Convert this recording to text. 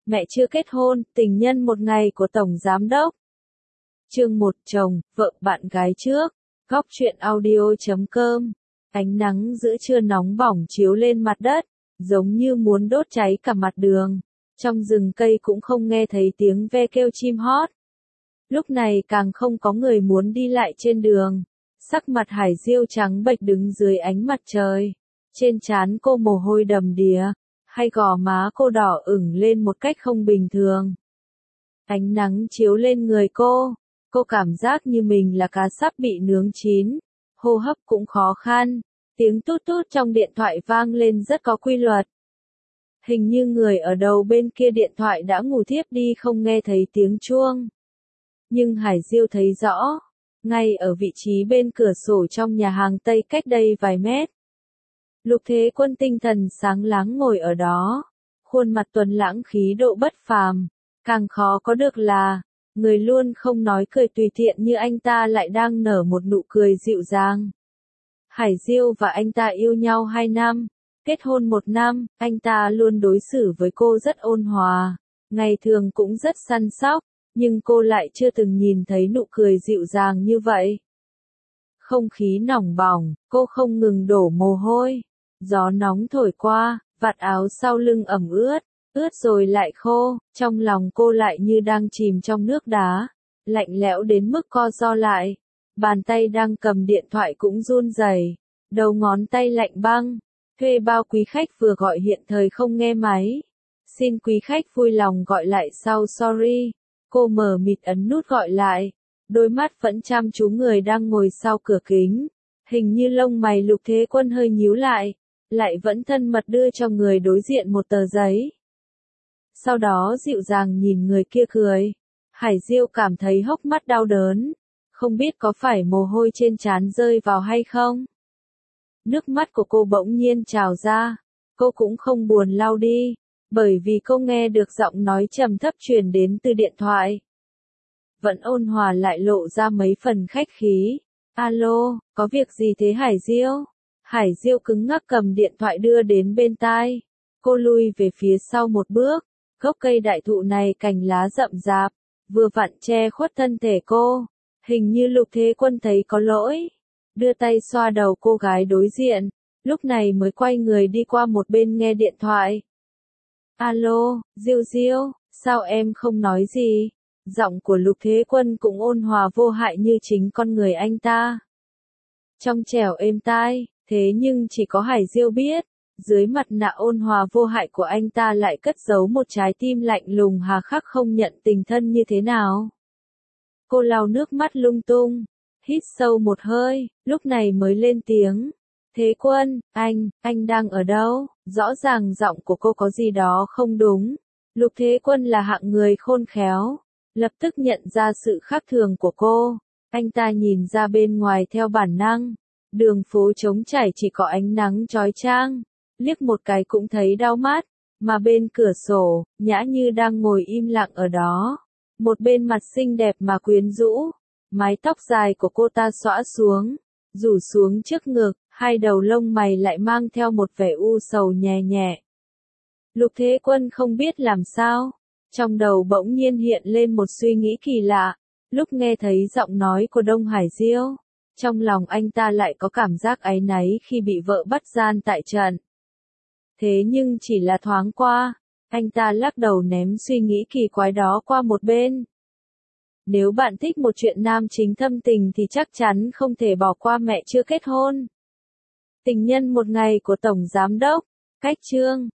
Mẹ chưa kết hôn, tình nhân một ngày của Tổng Giám đốc. Chương 1 chồng, vợ, bạn gái trước. Góc truyện audio.com. Ánh nắng giữa trưa nóng bỏng chiếu lên mặt đất, giống như muốn đốt cháy cả mặt đường. Trong rừng cây cũng không nghe thấy tiếng ve kêu chim hót. Lúc này càng không có người muốn đi lại trên đường. Sắc mặt Hải Diêu trắng bệch đứng dưới ánh mặt trời. Trên trán cô mồ hôi đầm đìa, hai gò má cô đỏ ửng lên một cách không bình thường. Ánh nắng chiếu lên người cô cảm giác như mình là cá sắp bị nướng chín, hô hấp cũng khó khăn, tiếng tút tút trong điện thoại vang lên rất có quy luật. Hình như người ở đầu bên kia điện thoại đã ngủ thiếp đi không nghe thấy tiếng chuông. Nhưng Hải Diêu thấy rõ, ngay ở vị trí bên cửa sổ trong nhà hàng Tây cách đây vài mét. Lục Thế Quân tinh thần sáng láng ngồi ở đó, khuôn mặt tuấn lãng khí độ bất phàm, càng khó có được là, người luôn không nói cười tùy tiện như anh ta lại đang nở một nụ cười dịu dàng. Hải Diêu và anh ta yêu nhau 2 năm, kết hôn 1 năm, anh ta luôn đối xử với cô rất ôn hòa, ngày thường cũng rất săn sóc, nhưng cô lại chưa từng nhìn thấy nụ cười dịu dàng như vậy. Không khí nóng bỏng, cô không ngừng đổ mồ hôi. Gió nóng thổi qua, vạt áo sau lưng ẩm ướt rồi lại khô, trong lòng cô lại như đang chìm trong nước đá, lạnh lẽo đến mức co ro lại. Bàn tay đang cầm điện thoại cũng run rẩy, đầu ngón tay lạnh băng. Thuê bao quý khách vừa gọi hiện thời không nghe máy. Xin quý khách vui lòng gọi lại sau sorry. Cô mờ mịt ấn nút gọi lại, đôi mắt vẫn chăm chú người đang ngồi sau cửa kính. Hình như lông mày Lục Thế Quân hơi nhíu lại vẫn thân mật đưa cho người đối diện một tờ giấy. Sau đó dịu dàng nhìn người kia cười. Hải Diêu cảm thấy hốc mắt đau đớn, không biết có phải mồ hôi trên trán rơi vào hay không. Nước mắt của cô bỗng nhiên trào ra, cô cũng không buồn lau đi, bởi vì cô nghe được giọng nói trầm thấp truyền đến từ điện thoại. Vẫn ôn hòa lại lộ ra mấy phần khách khí. Alo, có việc gì thế Hải Diêu? Hải Diêu cứng ngắc cầm điện thoại đưa đến bên tai. Cô lui về phía sau một bước, gốc cây đại thụ này cành lá rậm rạp, vừa vặn che khuất thân thể cô. Hình như Lục Thế Quân thấy có lỗi, đưa tay xoa đầu cô gái đối diện, lúc này mới quay người đi qua một bên nghe điện thoại. Alo, Diêu Diêu, sao em không nói gì? Giọng của Lục Thế Quân cũng ôn hòa vô hại như chính con người anh ta. Trong trẻo êm tai. Thế nhưng chỉ có Hải Diêu biết, dưới mặt nạ ôn hòa vô hại của anh ta lại cất giấu một trái tim lạnh lùng hà khắc không nhận tình thân như thế nào. Cô lau nước mắt lung tung, hít sâu một hơi, lúc này mới lên tiếng. Thế Quân, anh đang ở đâu? Rõ ràng giọng của cô có gì đó không đúng. Lục Thế Quân là hạng người khôn khéo, lập tức nhận ra sự khác thường của cô. Anh ta nhìn ra bên ngoài theo bản năng. Đường phố trống trải chỉ có ánh nắng chói chang, liếc một cái cũng thấy đau mắt, mà bên cửa sổ, Nhã Như đang ngồi im lặng ở đó. Một bên mặt xinh đẹp mà quyến rũ, mái tóc dài của cô ta xõa xuống, rủ xuống trước ngực, hai đầu lông mày lại mang theo một vẻ u sầu nhẹ nhẹ. Lục Thế Quân không biết làm sao, trong đầu bỗng nhiên hiện lên một suy nghĩ kỳ lạ, lúc nghe thấy giọng nói của Đông Hải Diêu. Trong lòng anh ta lại có cảm giác áy náy khi bị vợ bắt gian tại trận. Thế nhưng chỉ là thoáng qua, anh ta lắc đầu ném suy nghĩ kỳ quái đó qua một bên. Nếu bạn thích một chuyện nam chính thâm tình thì chắc chắn không thể bỏ qua Mẹ chưa kết hôn. Tình nhân một ngày của Tổng Giám đốc. Cách chương